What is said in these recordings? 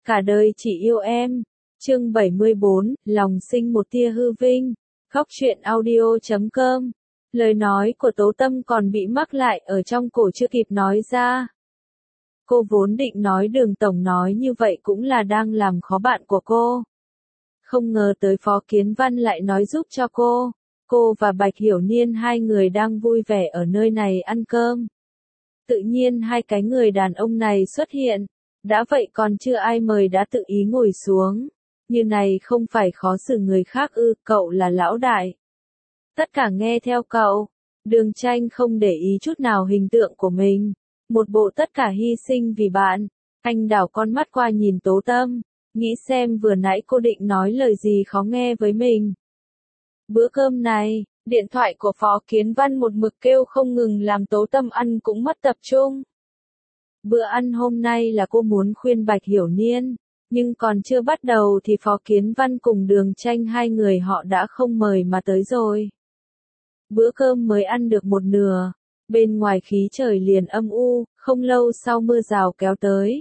Cả đời chỉ yêu em. Chương 74, lòng sinh một tia hư vinh. Khóc chuyện audio.com. Lời nói của Tố Tâm còn bị mắc lại ở trong cổ chưa kịp nói ra. Cô vốn định nói Đường tổng nói như vậy cũng là đang làm khó bạn của cô. Không ngờ tới Phó Kiến Văn lại nói giúp cho cô. Cô và Bạch Hiểu Niên hai người đang vui vẻ ở nơi này ăn cơm. Tự nhiên hai cái người đàn ông này xuất hiện. Đã vậy còn chưa ai mời đã tự ý ngồi xuống. Như này không phải khó xử người khác ư, cậu là lão đại. Tất cả nghe theo cậu. Đường Tranh không để ý chút nào hình tượng của mình. Một bộ tất cả hy sinh vì bạn. Anh đảo con mắt qua nhìn Tố Tâm. Nghĩ xem vừa nãy cô định nói lời gì khó nghe với mình. Bữa cơm này, điện thoại của Phó Kiến Văn một mực kêu không ngừng làm Tố Tâm ăn cũng mất tập trung. Bữa ăn hôm nay là cô muốn khuyên Bạch Hiểu Niên, nhưng còn chưa bắt đầu thì Phó Kiến Văn cùng Đường Tranh hai người họ đã không mời mà tới rồi. Bữa cơm mới ăn được một nửa, bên ngoài khí trời liền âm u, không lâu sau mưa rào kéo tới.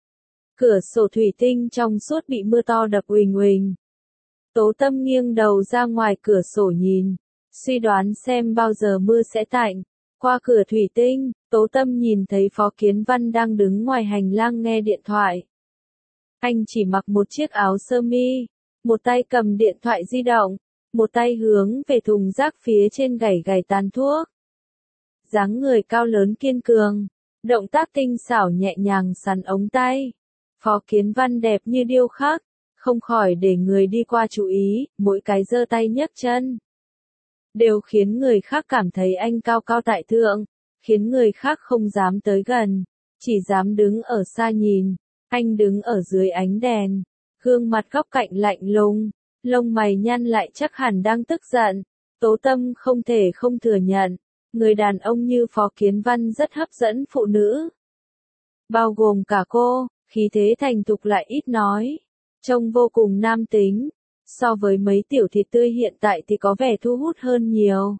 Cửa sổ thủy tinh trong suốt bị mưa to đập uỳnh uỳnh. Tố Tâm nghiêng đầu ra ngoài cửa sổ nhìn, suy đoán xem bao giờ mưa sẽ tạnh. Qua cửa thủy tinh, Tố Tâm nhìn thấy Phó Kiến Văn đang đứng ngoài hành lang nghe điện thoại. Anh chỉ mặc một chiếc áo sơ mi, một tay cầm điện thoại di động, một tay hướng về thùng rác phía trên gảy gảy tàn thuốc. Dáng người cao lớn kiên cường, động tác tinh xảo nhẹ nhàng sắn ống tay. Phó Kiến Văn đẹp như điêu khắc, không khỏi để người đi qua chú ý, mỗi cái giơ tay nhấc chân đều khiến người khác cảm thấy anh cao cao tại thượng, khiến người khác không dám tới gần, chỉ dám đứng ở xa nhìn. Anh đứng ở dưới ánh đèn, gương mặt góc cạnh lạnh lùng, lông mày nhăn lại chắc hẳn đang tức giận. Tố Tâm không thể không thừa nhận, người đàn ông như Phó Kiến Văn rất hấp dẫn phụ nữ. Bao gồm cả cô, khí thế thành thục lại ít nói, trông vô cùng nam tính. So với mấy tiểu thịt tươi hiện tại thì có vẻ thu hút hơn nhiều.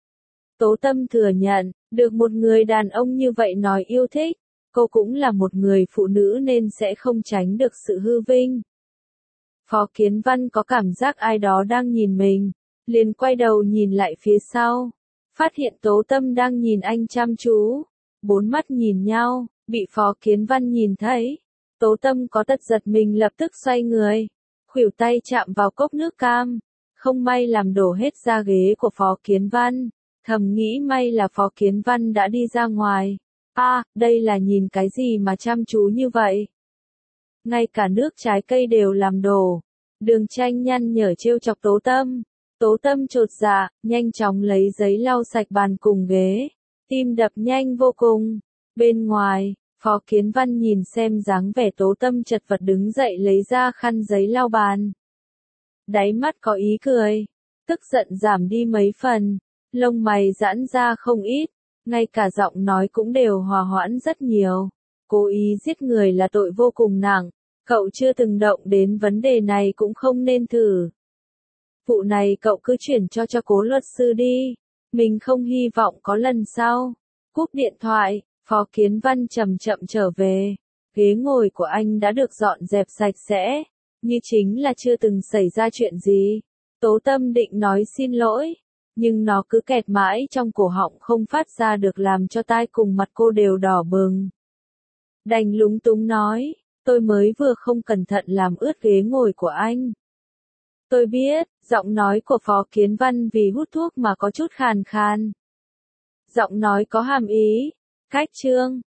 Tố Tâm thừa nhận, được một người đàn ông như vậy nói yêu thích, cô cũng là một người phụ nữ nên sẽ không tránh được sự hư vinh. Phó Kiến Văn có cảm giác ai đó đang nhìn mình, liền quay đầu nhìn lại phía sau, phát hiện Tố Tâm đang nhìn anh chăm chú, bốn mắt nhìn nhau, bị Phó Kiến Văn nhìn thấy. Tố Tâm có tật giật mình lập tức xoay người. Khuỷu tay chạm vào cốc nước cam, không may làm đổ hết ra ghế của Phó Kiến Văn, thầm nghĩ may là Phó Kiến Văn đã đi ra ngoài. Đây là nhìn cái gì mà chăm chú như vậy? Ngay cả nước trái cây đều làm đổ. Đường Tranh nhăn nhở trêu chọc Tố Tâm. Tố Tâm chột dạ, nhanh chóng lấy giấy lau sạch bàn cùng ghế, tim đập nhanh vô cùng. Bên ngoài, Phó Kiến Văn nhìn xem dáng vẻ Tố Tâm chật vật đứng dậy lấy ra khăn giấy lau bàn. Đáy mắt có ý cười, tức giận giảm đi mấy phần, lông mày giãn ra không ít, ngay cả giọng nói cũng đều hòa hoãn rất nhiều. Cố ý giết người là tội vô cùng nặng, cậu chưa từng động đến vấn đề này cũng không nên thử. Vụ này cậu cứ chuyển cho Cố luật sư đi, mình không hy vọng có lần sau. Cúp điện thoại. Phó Kiến Văn chậm chậm trở về, ghế ngồi của anh đã được dọn dẹp sạch sẽ, như chính là chưa từng xảy ra chuyện gì. Tố Tâm định nói xin lỗi, nhưng nó cứ kẹt mãi trong cổ họng không phát ra được làm cho tai cùng mặt cô đều đỏ bừng. Đành lúng túng nói, tôi mới vừa không cẩn thận làm ướt ghế ngồi của anh. Tôi biết, giọng nói của Phó Kiến Văn vì hút thuốc mà có chút khàn khàn. Giọng nói có hàm ý. Khách trương,